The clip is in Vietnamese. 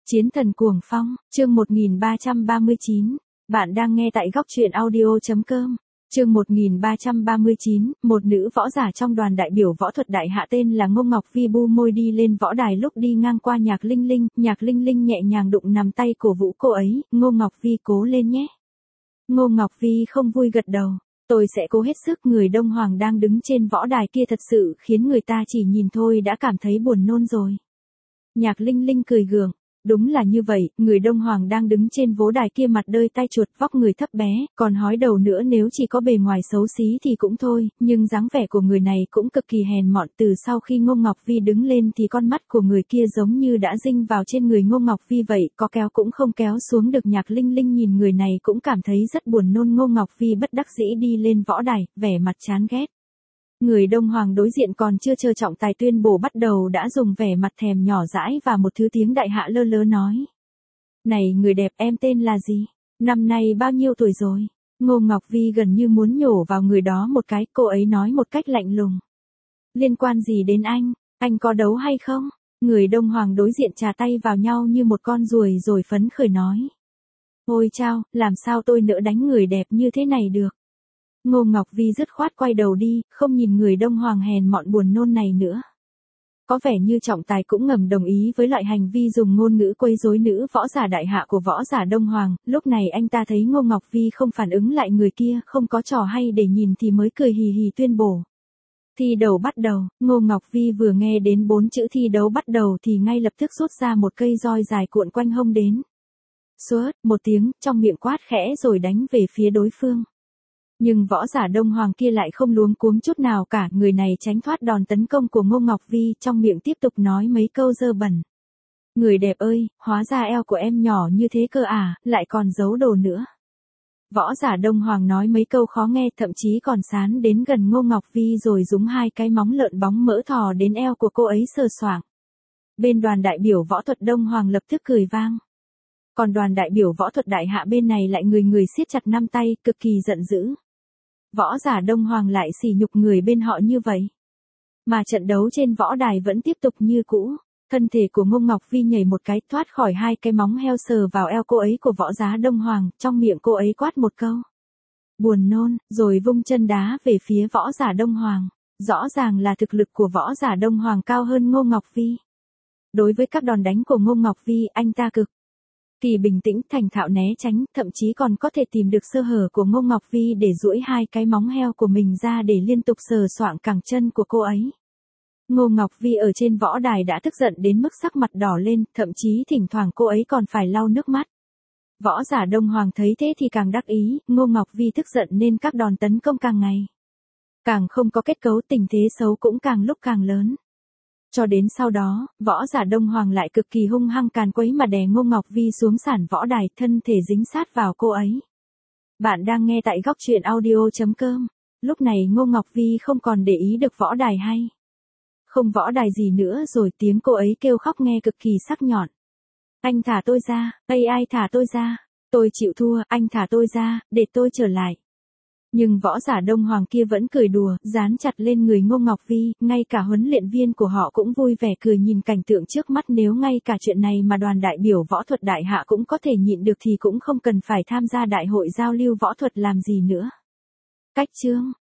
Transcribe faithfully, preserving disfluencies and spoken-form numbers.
Chiến thần cuồng phong, chương một nghìn ba trăm ba mươi chín. Bạn đang nghe tại góc truyện audio chấm com. Chương một nghìn ba trăm ba mươi chín, một nữ võ giả trong đoàn đại biểu võ thuật đại hạ tên là Ngô Ngọc Vi bu môi đi lên võ đài lúc đi ngang qua Nhạc Linh Linh, Nhạc Linh Linh nhẹ nhàng đụng nắm tay cổ vũ cô ấy, Ngô Ngọc Vi cố lên nhé. Ngô Ngọc Vi không vui gật đầu. Tôi sẽ cố hết sức. Người Đông Hoàng đang đứng trên võ đài kia thật sự khiến người ta chỉ nhìn thôi đã cảm thấy buồn nôn rồi. Nhạc Linh Linh cười gượng. Đúng là như vậy, người Đông Hoàng đang đứng trên võ đài kia mặt đơi tai chuột, vóc người thấp bé, còn hói đầu nữa, nếu chỉ có bề ngoài xấu xí thì cũng thôi, nhưng dáng vẻ của người này cũng cực kỳ hèn mọn. Từ sau khi Ngô Ngọc Vi đứng lên thì con mắt của người kia giống như đã dinh vào trên người Ngô Ngọc Vi vậy, có kéo cũng không kéo xuống được. Nhạc Linh Linh nhìn người này cũng cảm thấy rất buồn nôn. Ngô Ngọc Vi bất đắc dĩ đi lên võ đài, vẻ mặt chán ghét. Người Đông Hoàng đối diện còn chưa chờ trọng tài tuyên bố bắt đầu đã dùng vẻ mặt thèm nhỏ dãi và một thứ tiếng đại hạ lơ lớ nói. Này người đẹp, em tên là gì? Năm nay bao nhiêu tuổi rồi? Ngô Ngọc Vi gần như muốn nhổ vào người đó một cái, cô ấy nói một cách lạnh lùng. Liên quan gì đến anh? Anh có đấu hay không? Người Đông Hoàng đối diện chà tay vào nhau như một con ruồi rồi phấn khởi nói. Ôi chao, làm sao tôi nỡ đánh người đẹp như thế này được? Ngô Ngọc Vi dứt khoát quay đầu đi, không nhìn người Đông Hoàng hèn mọn buồn nôn này nữa. Có vẻ như trọng tài cũng ngầm đồng ý với loại hành vi dùng ngôn ngữ quấy rối nữ võ giả đại hạ của võ giả Đông Hoàng. Lúc này anh ta thấy Ngô Ngọc Vi không phản ứng lại người kia, không có trò hay để nhìn thì mới cười hì hì tuyên bố. Thi đấu bắt đầu. Ngô Ngọc Vi vừa nghe đến bốn chữ thi đấu bắt đầu thì ngay lập tức rút ra một cây roi dài cuộn quanh hông đến. Suốt, một tiếng, trong miệng quát khẽ rồi đánh về phía đối phương. Nhưng võ giả Đông Hoàng kia lại không luống cuống chút nào cả, người này tránh thoát đòn tấn công của Ngô Ngọc Vi, trong miệng tiếp tục nói mấy câu dơ bẩn. Người đẹp ơi, hóa ra eo của em nhỏ như thế cơ à, lại còn giấu đồ nữa. Võ giả Đông Hoàng nói mấy câu khó nghe, thậm chí còn sán đến gần Ngô Ngọc Vi rồi dùng hai cái móng lợn bóng mỡ thò đến eo của cô ấy sờ soạng. Bên đoàn đại biểu võ thuật Đông Hoàng lập tức cười vang. Còn đoàn đại biểu võ thuật đại hạ bên này lại người người siết chặt năm tay, cực kỳ giận dữ. Võ giả Đông Hoàng lại sỉ nhục người bên họ như vậy. Mà trận đấu trên võ đài vẫn tiếp tục như cũ. Thân thể của Ngô Ngọc Vi nhảy một cái, thoát khỏi hai cái móng heo sờ vào eo cô ấy của võ giả Đông Hoàng, trong miệng cô ấy quát một câu. Buồn nôn, rồi vung chân đá về phía võ giả Đông Hoàng. Rõ ràng là thực lực của võ giả Đông Hoàng cao hơn Ngô Ngọc Vi. Đối với các đòn đánh của Ngô Ngọc Vi, anh ta cực kỳ bình tĩnh, thành thạo né tránh, thậm chí còn có thể tìm được sơ hở của Ngô Ngọc Vi để duỗi hai cái móng heo của mình ra để liên tục sờ soạng cẳng chân của cô ấy. Ngô Ngọc Vi ở trên võ đài đã tức giận đến mức sắc mặt đỏ lên, thậm chí thỉnh thoảng cô ấy còn phải lau nước mắt. Võ giả Đông Hoàng thấy thế thì càng đắc ý, Ngô Ngọc Vi tức giận nên các đòn tấn công càng ngày càng không có kết cấu, tình thế xấu cũng càng lúc càng lớn. Cho đến sau đó, võ giả Đông Hoàng lại cực kỳ hung hăng càn quấy mà đè Ngô Ngọc Vi xuống sàn võ đài, thân thể dính sát vào cô ấy. Bạn đang nghe tại góc truyện audio chấm com. Lúc này Ngô Ngọc Vi không còn để ý được võ đài hay không võ đài gì nữa rồi, tiếng cô ấy kêu khóc nghe cực kỳ sắc nhọn. Anh thả tôi ra, ây ai thả tôi ra, tôi chịu thua, anh thả tôi ra, để tôi trở lại. Nhưng võ giả Đông Hoàng kia vẫn cười đùa, dán chặt lên người Ngô Ngọc Vi, ngay cả huấn luyện viên của họ cũng vui vẻ cười nhìn cảnh tượng trước mắt. Nếu ngay cả chuyện này mà đoàn đại biểu võ thuật đại hạ cũng có thể nhịn được thì cũng không cần phải tham gia đại hội giao lưu võ thuật làm gì nữa. Cách chương